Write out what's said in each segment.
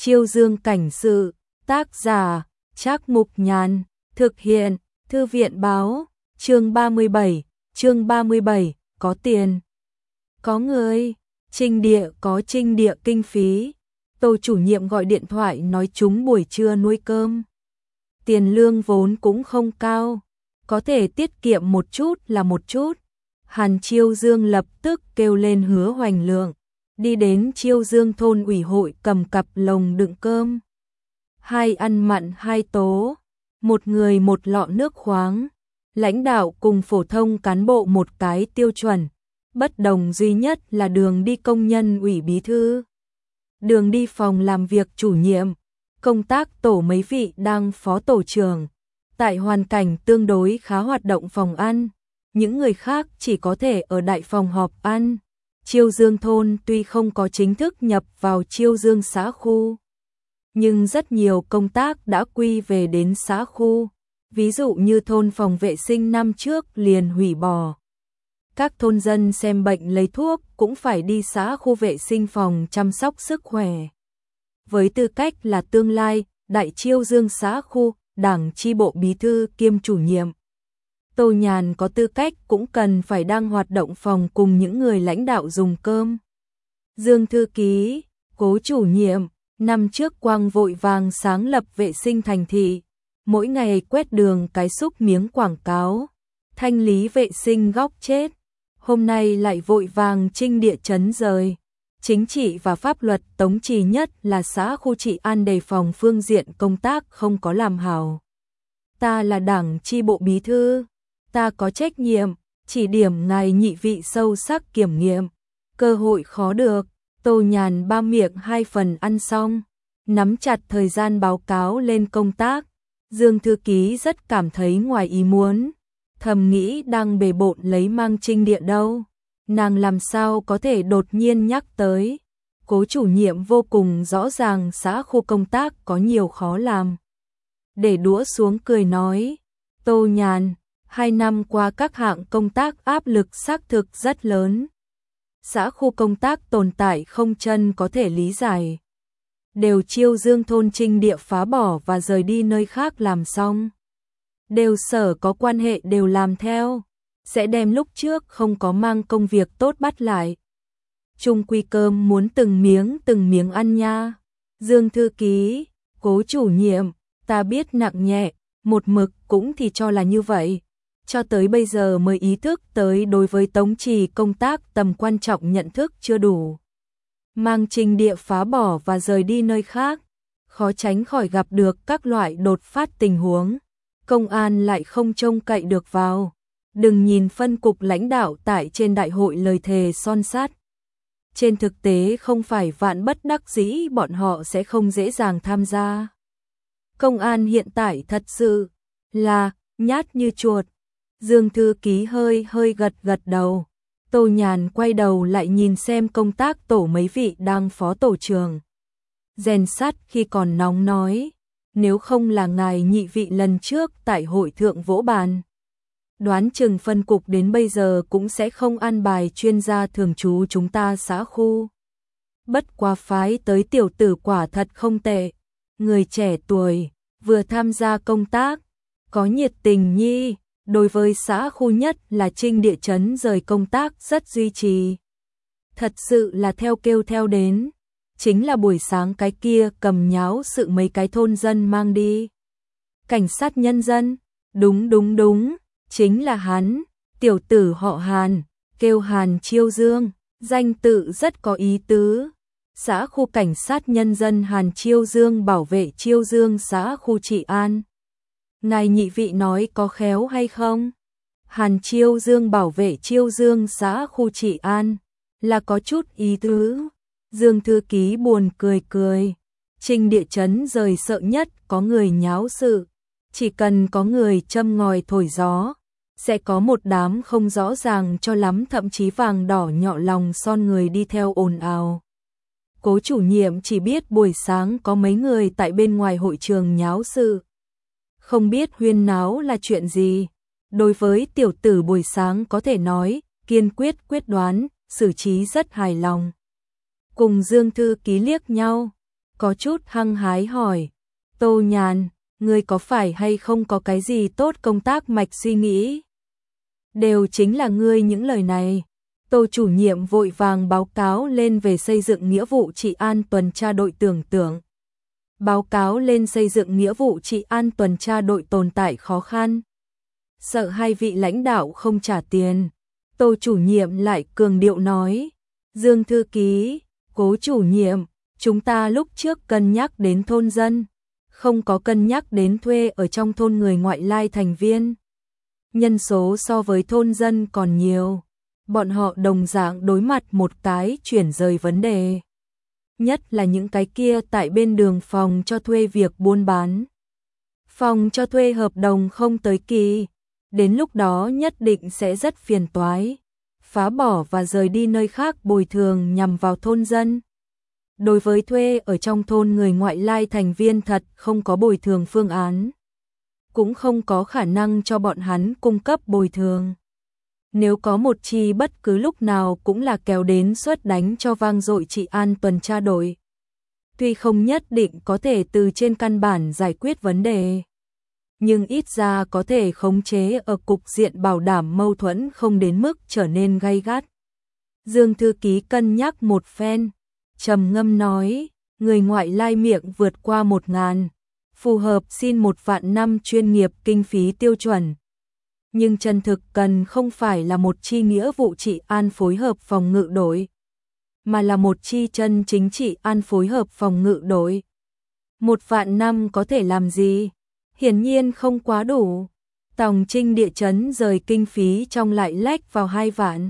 Chiêu Dương cảnh sự, tác giả, Trác Mục Nhàn, thực hiện, Thư viện báo, chương 37, có tiền. Có người, Trinh Địa có Trinh Địa kinh phí, Tô chủ nhiệm gọi điện thoại nói chúng buổi trưa nuôi cơm. Tiền lương vốn cũng không cao, có thể tiết kiệm một chút là một chút. Hàn Chiêu Dương lập tức kêu lên Hứa Hoành Lượng, đi đến Chiêu Dương thôn ủy hội cầm cặp lồng đựng cơm. Hai ăn mặn hai tố, một người một lọ nước khoáng, lãnh đạo cùng phổ thông cán bộ một cái tiêu chuẩn, bất đồng duy nhất là đường đi công nhân ủy bí thư. Đường đi phòng làm việc chủ nhiệm, công tác tổ mấy vị đang phó tổ trưởng, tại hoàn cảnh tương đối khá hoạt động phòng ăn, những người khác chỉ có thể ở đại phòng họp ăn. Chiêu Dương thôn tuy không có chính thức nhập vào Chiêu Dương xã khu, nhưng rất nhiều công tác đã quy về đến xã khu, ví dụ như thôn phòng vệ sinh năm trước liền hủy bỏ. Các thôn dân xem bệnh lấy thuốc cũng phải đi xã khu vệ sinh phòng chăm sóc sức khỏe. Với tư cách là tương lai đại Chiêu Dương xã khu, đảng chi bộ bí thư kiêm chủ nhiệm, Tô Nhàn có tư cách cũng cần phải đang hoạt động phòng cùng những người lãnh đạo dùng cơm. Dương thư ký, Cố chủ nhiệm, năm trước Quang vội vàng sáng lập vệ sinh thành thị, mỗi ngày quét đường cái xúc miếng quảng cáo, thanh lý vệ sinh góc chết. Hôm nay lại vội vàng trinh địa chấn rời. Chính trị và pháp luật tống trì nhất là xã khu trị an đề phòng phương diện công tác không có làm hảo. Ta là đảng chi bộ bí thư, ta có trách nhiệm, chỉ điểm ngài nhị vị sâu sắc kiểm nghiệm, cơ hội khó được. Tô Nhàn ba miệng hai phần ăn xong, nắm chặt thời gian báo cáo lên công tác. Dương thư ký rất cảm thấy ngoài ý muốn, thầm nghĩ đang bề bộn lấy mang trinh địa đâu, nàng làm sao có thể đột nhiên nhắc tới. Cố chủ nhiệm vô cùng rõ ràng xã khu công tác có nhiều khó làm. Để đũa xuống cười nói, Tô Nhàn, 2 năm qua các hạng công tác áp lực xác thực rất lớn. Xã khu công tác tồn tại không chân có thể lý giải. Đều Chiêu Dương thôn trinh địa phá bỏ và rời đi nơi khác làm xong. Đều sở có quan hệ đều làm theo, sẽ đem lúc trước không có mang công việc tốt bắt lại. Chung quy cơm muốn từng miếng ăn nha. Dương thư ký, Cố chủ nhiệm, ta biết nặng nhẹ, một mực cũng thì cho là như vậy. Cho tới bây giờ mới ý thức tới đối với tống trì công tác tầm quan trọng nhận thức chưa đủ. Mang trinh địa phá bỏ và rời đi nơi khác, khó tránh khỏi gặp được các loại đột phát tình huống. Công an lại không trông cậy được vào. Đừng nhìn phân cục lãnh đạo tại trên đại hội lời thề son sắt. Trên thực tế không phải vạn bất đắc dĩ bọn họ sẽ không dễ dàng tham gia. Công an hiện tại thật sự là nhát như chuột. Dương thư ký hơi gật đầu. Tô Nhàn quay đầu lại nhìn xem công tác tổ mấy vị đang phó tổ trưởng. Rèn sắt khi còn nóng nói, nếu không là ngài nhị vị lần trước tại hội thượng vỗ bàn, đoán chừng phân cục đến bây giờ cũng sẽ không an bài chuyên gia thường trú chúng ta xã khu. Bất quá phái tới tiểu tử quả thật không tệ, người trẻ tuổi, vừa tham gia công tác, có nhiệt tình nhi, đối với xã khu nhất là trinh địa chấn rời công tác rất duy trì. Thật sự là theo kêu theo đến, chính là buổi sáng cái kia cầm nháo sự mấy cái thôn dân mang đi. Cảnh sát nhân dân, đúng, chính là hắn, tiểu tử họ Hàn, kêu Hàn Chiêu Dương, danh tự rất có ý tứ. Xã khu cảnh sát nhân dân Hàn Chiêu Dương bảo vệ Chiêu Dương xã khu trị an. Ngài nhị vị nói có khéo hay không? Hàn Chiêu Dương bảo vệ Chiêu Dương xã khu trị an, là có chút ý tứ. Dương thư ký buồn cười. Trinh địa chấn rời sợ nhất có người nháo sự. Chỉ cần có người châm ngòi thổi gió, sẽ có một đám không rõ ràng cho lắm thậm chí vàng đỏ nhọ lòng son người đi theo ồn ào. Cố chủ nhiệm chỉ biết buổi sáng có mấy người tại bên ngoài hội trường nháo sự. Không biết huyên náo là chuyện gì. Đối với tiểu tử buổi sáng có thể nói, kiên quyết đoán, xử trí rất hài lòng. Cùng Dương thư ký liếc nhau, có chút hăng hái hỏi, Tô Nhàn, ngươi có phải hay không có cái gì tốt công tác mạch suy nghĩ? Đều chính là ngươi những lời này. Tô chủ nhiệm vội vàng báo cáo lên về xây dựng nghĩa vụ trị an tuần tra đội tưởng tượng. Báo cáo lên xây dựng nghĩa vụ trị an tuần tra đội tồn tại khó khăn. Sợ hai vị lãnh đạo không trả tiền. Tô chủ nhiệm lại cường điệu nói, Dương thư ký, Cố chủ nhiệm, chúng ta lúc trước cân nhắc đến thôn dân, không có cân nhắc đến thuê ở trong thôn người ngoại lai thành viên. Nhân số so với thôn dân còn nhiều, bọn họ đồng dạng đối mặt một cái chuyển rời vấn đề. Nhất là những cái kia tại bên đường phòng cho thuê việc buôn bán. Phòng cho thuê hợp đồng không tới kỳ, đến lúc đó nhất định sẽ rất phiền toái. Phá bỏ và rời đi nơi khác bồi thường nhằm vào thôn dân. Đối với thuê ở trong thôn người ngoại lai thành viên thật không có bồi thường phương án. Cũng không có khả năng cho bọn hắn cung cấp bồi thường. Nếu có một chi bất cứ lúc nào cũng là kéo đến suất đánh cho vang dội trị an tuần tra đội. Tuy không nhất định có thể từ trên căn bản giải quyết vấn đề, nhưng ít ra có thể khống chế ở cục diện bảo đảm mâu thuẫn không đến mức trở nên gay gắt. Dương thư ký cân nhắc một phen, trầm ngâm nói, người ngoại lai miệng vượt qua 1.000, phù hợp xin 1.000.000 chuyên nghiệp kinh phí tiêu chuẩn. Nhưng chân thực cần không phải là một chi nghĩa vụ trị an phối hợp phòng ngự đội, mà là một chi chân chính trị an phối hợp phòng ngự đội. 1.000.000 có thể làm gì? Hiển nhiên không quá đủ. Tòng Trinh địa chấn rời kinh phí trong lại lách vào 2 vạn.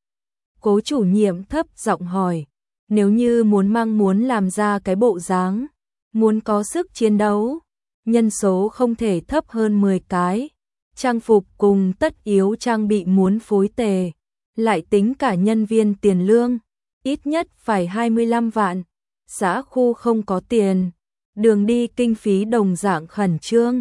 Cố chủ nhiệm thấp giọng hỏi, nếu như muốn làm ra cái bộ dáng, muốn có sức chiến đấu, nhân số không thể thấp hơn 10 cái, trang phục cùng tất yếu trang bị muốn phối tề, lại tính cả nhân viên tiền lương, ít nhất phải 25 vạn, xã khu không có tiền, đường đi kinh phí đồng dạng khẩn trương,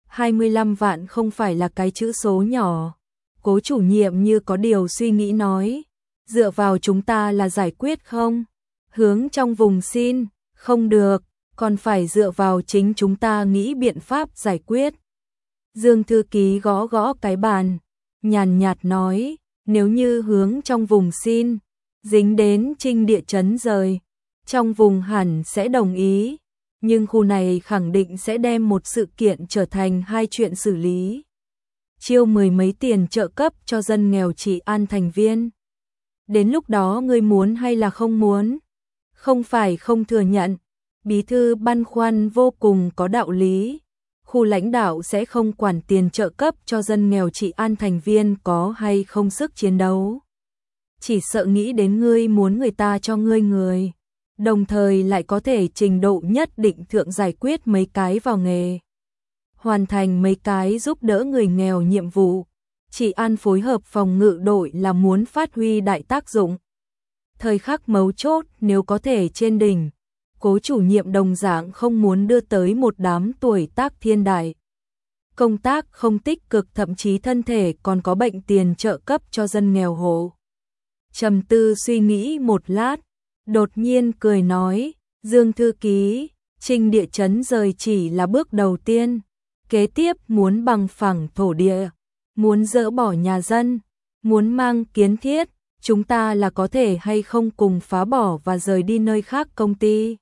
25 vạn không phải là cái chữ số nhỏ. Cố chủ nhiệm như có điều suy nghĩ nói, dựa vào chúng ta là giải quyết không? Hướng trong vùng xin, không được, còn phải dựa vào chính chúng ta nghĩ biện pháp giải quyết. Dương thư ký gõ gõ cái bàn, nhàn nhạt nói, nếu như hướng trong vùng xin, dính đến Trinh địa chấn rời, trong vùng hẳn sẽ đồng ý, nhưng khu này khẳng định sẽ đem một sự kiện trở thành 2 chuyện xử lý. Chiêu 10 mấy tiền trợ cấp cho dân nghèo trị an thành viên. Đến lúc đó ngươi muốn hay là không muốn? Không phải không thừa nhận, bí thư băn khoăn vô cùng có đạo lý. Khu lãnh đạo sẽ không quản tiền trợ cấp cho dân nghèo trị an thành viên có hay không sức chiến đấu. Chỉ sợ nghĩ đến ngươi muốn người ta cho ngươi người, đồng thời lại có thể trình độ nhất định thượng giải quyết mấy cái vào nghề. Hoàn thành mấy cái giúp đỡ người nghèo nhiệm vụ, trị an phối hợp phòng ngự đội là muốn phát huy đại tác dụng. Thời khắc mấu chốt nếu có thể trên đỉnh, Cố chủ nhiệm đồng dạng không muốn đưa tới một đám tuổi tác thiên đại. Công tác không tích cực thậm chí thân thể còn có bệnh tiền trợ cấp cho dân nghèo hộ. Trầm tư suy nghĩ một lát, đột nhiên cười nói, Dương thư ký, Trinh địa chấn rời chỉ là bước đầu tiên. Kế tiếp muốn bằng phẳng thổ địa, muốn dỡ bỏ nhà dân, muốn mang kiến thiết, chúng ta là có thể hay không cùng phá bỏ và rời đi nơi khác công ty.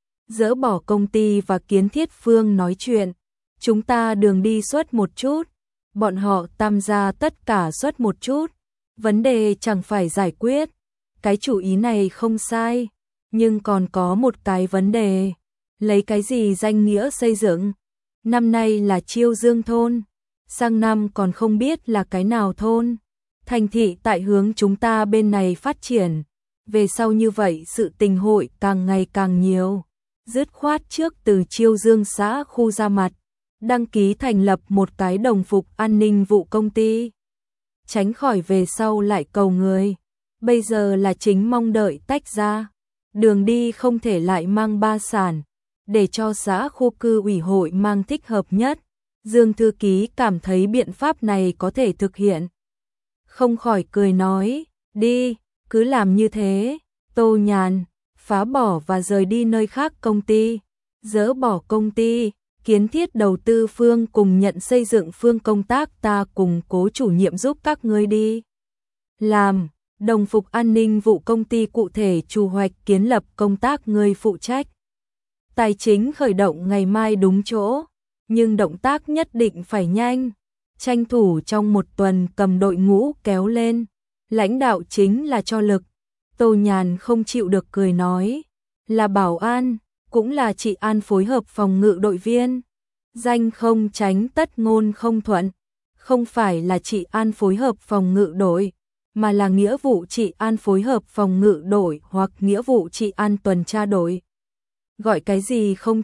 Dỡ bỏ công ty và kiến thiết phương nói chuyện, chúng ta đường đi xuất một chút, bọn họ tam gia tất cả xuất một chút, vấn đề chẳng phải giải quyết. Cái chủ ý này không sai, nhưng còn có một cái vấn đề, lấy cái gì danh nghĩa xây dựng? Năm nay là Chiêu Dương thôn, sang năm còn không biết là cái nào thôn. Thành thị tại hướng chúng ta bên này phát triển, về sau như vậy sự tình hội càng ngày càng nhiều. Dứt khoát trước từ Chiêu Dương xã khu ra mặt, đăng ký thành lập một cái đồng phục an ninh vụ công ty. Tránh khỏi về sau lại cầu người, bây giờ là chính mong đợi tách ra. Đường đi không thể lại mang 3 sản, để cho xã khu cư ủy hội mang thích hợp nhất. Dương thư ký cảm thấy biện pháp này có thể thực hiện. Không khỏi cười nói, đi, cứ làm như thế. Tô Nhàn, phá bỏ và rời đi nơi khác công ty, dỡ bỏ công ty, kiến thiết đầu tư phương cùng nhận xây dựng phương công tác ta cùng Cố chủ nhiệm giúp các ngươi đi làm, đồng phục an ninh vụ công ty cụ thể chủ hoạch kiến lập công tác ngươi phụ trách. Tài chính khởi động ngày mai đúng chỗ, nhưng động tác nhất định phải nhanh, tranh thủ trong một tuần cầm đội ngũ kéo lên, lãnh đạo chính là cho lực. Tô Nhàn không chịu được cười nói, là bảo an, cũng là chị An phối hợp phòng ngự đội viên. Danh không tránh tất ngôn không thuận, không phải là chị An phối hợp phòng ngự đội, mà là nghĩa vụ chị An phối hợp phòng ngự đội hoặc nghĩa vụ chị An tuần tra đội. Gọi cái gì không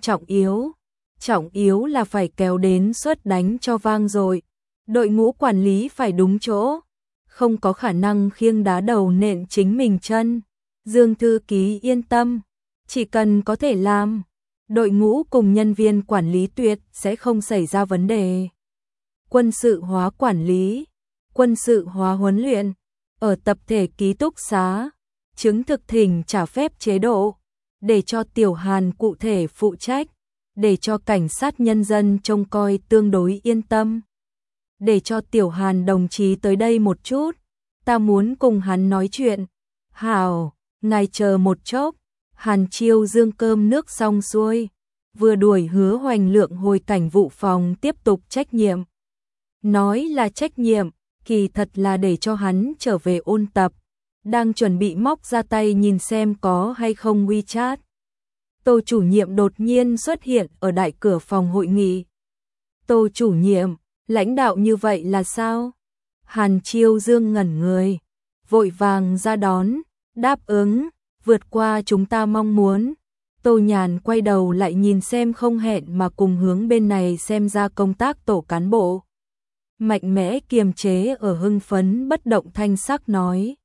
trọng yếu là phải kéo đến suất đánh cho vang rồi. Đội ngũ quản lý phải đúng chỗ, không có khả năng khiêng đá đầu nện chính mình chân. Dương thư ký yên tâm, chỉ cần có thể làm, đội ngũ cùng nhân viên quản lý tuyệt sẽ không xảy ra vấn đề. Quân sự hóa quản lý, quân sự hóa huấn luyện, ở tập thể ký túc xá, chứng thực thỉnh trả phép chế độ, để cho Tiểu Hàn cụ thể phụ trách, để cho cảnh sát nhân dân trông coi tương đối yên tâm. Để cho Tiểu Hàn đồng chí tới đây một chút, ta muốn cùng hắn nói chuyện. Hảo, ngài chờ một chốc. Hàn Chiêu Dương cơm nước xong xuôi, vừa đuổi Hứa Hoành Lượng hồi cảnh vụ phòng tiếp tục trách nhiệm. Nói là trách nhiệm, kỳ thật là để cho hắn trở về ôn tập, đang chuẩn bị móc ra tay nhìn xem có hay không WeChat. Tô chủ nhiệm đột nhiên xuất hiện ở đại cửa phòng hội nghị. Tô chủ nhiệm, lãnh đạo như vậy là sao? Hàn Chiêu Dương ngẩn người, vội vàng ra đón, đáp ứng, vượt qua chúng ta mong muốn. Tô Nhàn quay đầu lại nhìn xem không hẹn mà cùng hướng bên này xem ra công tác tổ cán bộ. Mạnh mẽ kiềm chế ở hưng phấn bất động thanh sắc nói.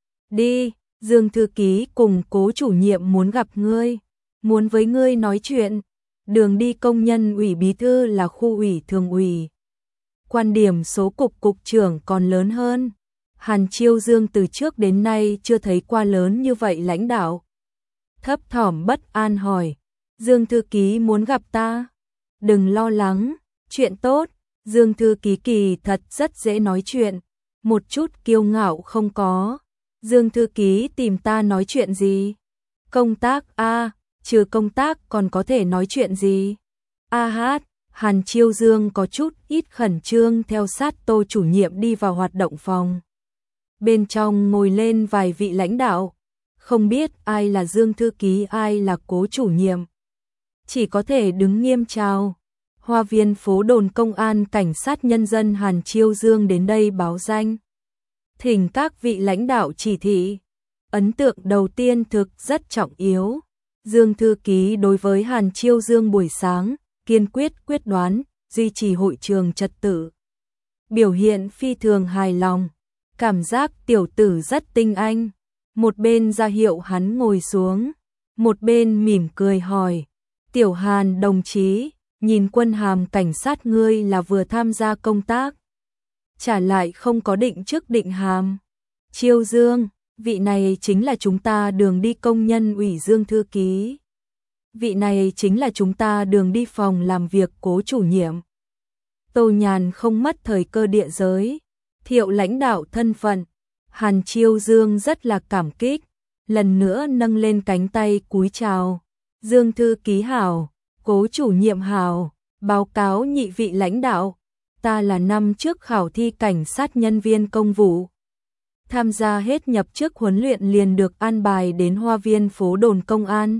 Đi, Dương thư ký cùng Cố chủ nhiệm muốn gặp ngươi, muốn với ngươi nói chuyện. Đường đi công nhân ủy bí thư là khu ủy thường ủy. Quan điểm số cục trưởng còn lớn hơn. Hàn Chiêu Dương từ trước đến nay chưa thấy qua lớn như vậy lãnh đạo. Thấp thỏm bất an hỏi, Dương thư ký muốn gặp ta? Đừng lo lắng, chuyện tốt. Dương thư ký kỳ thật rất dễ nói chuyện, một chút kiêu ngạo không có. Dương thư ký tìm ta nói chuyện gì? Công tác a, trừ công tác còn có thể nói chuyện gì? A hát, Hàn Chiêu Dương có chút ít khẩn trương theo sát Tô chủ nhiệm đi vào hoạt động phòng. Bên trong ngồi lên vài vị lãnh đạo, không biết ai là Dương thư ký ai là Cố chủ nhiệm. Chỉ có thể đứng nghiêm chào. Hoa viên phố đồn công an cảnh sát nhân dân Hàn Chiêu Dương đến đây báo danh. Thỉnh các vị lãnh đạo chỉ thị. Ấn tượng đầu tiên thực rất trọng yếu. Dương thư ký đối với Hàn Chiêu Dương buổi sáng, kiên quyết đoán, duy trì hội trường trật tự. Biểu hiện phi thường hài lòng, cảm giác tiểu tử rất tinh anh. Một bên ra hiệu hắn ngồi xuống, một bên mỉm cười hỏi, Tiểu Hàn đồng chí, nhìn quân hàm cảnh sát ngươi là vừa tham gia công tác, trả lại không có định chức định hàm. Chiêu Dương, vị này chính là chúng ta đường đi công nhân ủy Dương thư ký. Vị này chính là chúng ta đường đi phòng làm việc Cố chủ nhiệm. Tô Nhàn không mất thời cơ địa giới, thiệu lãnh đạo thân phận. Hàn Chiêu Dương rất là cảm kích, lần nữa nâng lên cánh tay cúi chào. Dương thư ký hảo, Cố chủ nhiệm hảo, báo cáo nhị vị lãnh đạo, ta là năm trước khảo thi cảnh sát nhân viên công vụ. Tham gia hết nhập chức huấn luyện liền được an bài đến hoa viên phố đồn công an.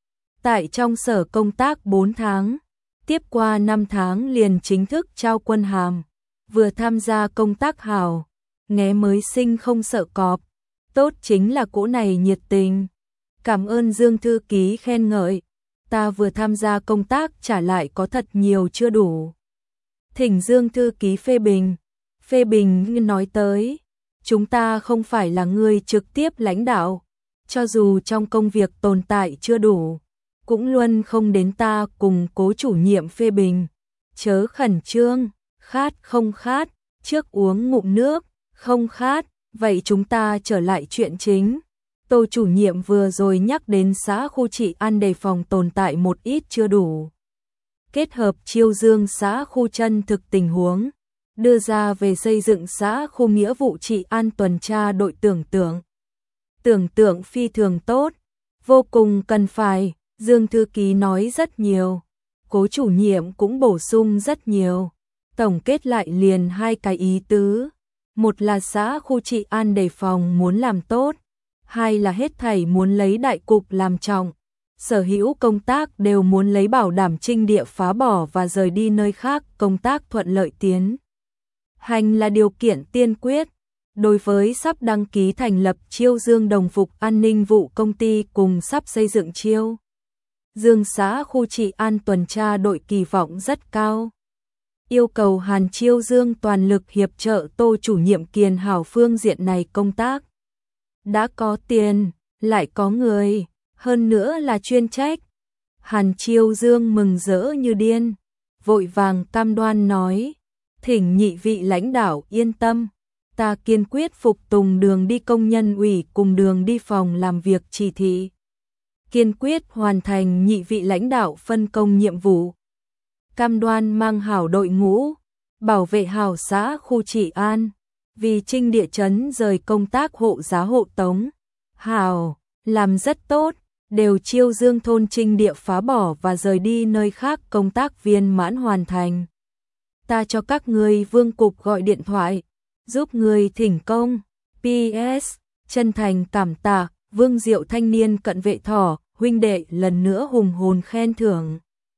Tại trong sở công tác 4 tháng, tiếp qua 5 tháng liền chính thức trao quân hàm, vừa tham gia công tác hảo, nghé mới sinh không sợ cọp, tốt chính là cỗ này nhiệt tình. Cảm ơn Dương thư ký khen ngợi, ta vừa tham gia công tác trả lại có thật nhiều chưa đủ. Thỉnh Dương thư ký phê bình nói tới, chúng ta không phải là người trực tiếp lãnh đạo, cho dù trong công việc tồn tại chưa đủ, cũng luôn không đến ta cùng Cố chủ nhiệm phê bình. Chớ khẩn trương, khát không khát, trước uống ngụm nước, không khát, vậy chúng ta trở lại chuyện chính. Tô chủ nhiệm vừa rồi nhắc đến xã khu trị an đề phòng tồn tại một ít chưa đủ. Kết hợp chiêu dương xã khu chân thực tình huống, đưa ra về xây dựng xã khu nghĩa vụ trị an tuần tra đội tưởng tượng phi thường tốt, vô cùng cần phải, Dương thư ký nói rất nhiều, Cố chủ nhiệm cũng bổ sung rất nhiều. Tổng kết lại liền hai cái ý tứ, một là xã khu trị an đề phòng muốn làm tốt, hai là hết thảy muốn lấy đại cục làm trọng. Sở hữu công tác đều muốn lấy bảo đảm trinh địa phá bỏ và rời đi nơi khác công tác thuận lợi tiến hành là điều kiện tiên quyết. Đối với sắp đăng ký thành lập Chiêu Dương Đồng phục An ninh vụ công ty cùng sắp xây dựng Chiêu Dương xã khu trị an tuần tra đội kỳ vọng rất cao. Yêu cầu Hàn Chiêu Dương toàn lực hiệp trợ Tô chủ nhiệm kiền hảo phương diện này công tác. Đã có tiền, lại có người, hơn nữa là chuyên trách. Hàn Chiêu Dương mừng rỡ như điên, vội vàng cam đoan nói, thỉnh nhị vị lãnh đạo yên tâm, ta kiên quyết phục tùng đường đi công nhân ủy cùng đường đi phòng làm việc chỉ thị. Kiên quyết hoàn thành nhị vị lãnh đạo phân công nhiệm vụ. Cam đoan mang hảo đội ngũ, bảo vệ hảo xã khu trị an, vì trinh địa chấn rời công tác hộ giá hộ tống. Hảo, làm rất tốt, đều Chiêu Dương thôn trinh địa phá bỏ và rời đi nơi khác công tác viên mãn hoàn thành. Ta cho các người Vương cục gọi điện thoại, giúp người thỉnh công. PS, chân thành cảm tạ, Vương Diệu thanh niên cận vệ thỏ, huynh đệ lần nữa hùng hồn khen thưởng.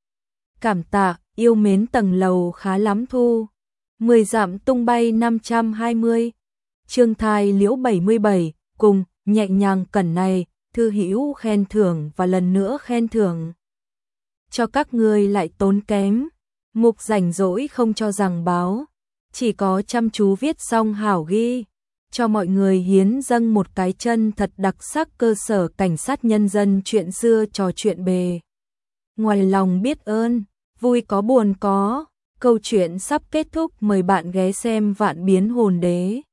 Cảm tạ, yêu mến tầng lầu khá lắm thu. 10 dặm tung bay 520. Trương Thai Liễu 77, cùng, nhẹ nhàng cẩn này, thư hữu khen thưởng và lần nữa khen thưởng. Cho các người lại tốn kém, mục rảnh rỗi không cho rằng báo, chỉ có chăm chú viết xong hảo ghi, cho mọi người hiến dâng một cái chân thật đặc sắc cơ sở cảnh sát nhân dân chuyện xưa trò chuyện bề. Ngoài lòng biết ơn, vui có buồn có, câu chuyện sắp kết thúc mời bạn ghé xem Vạn Biến Hồn Đế.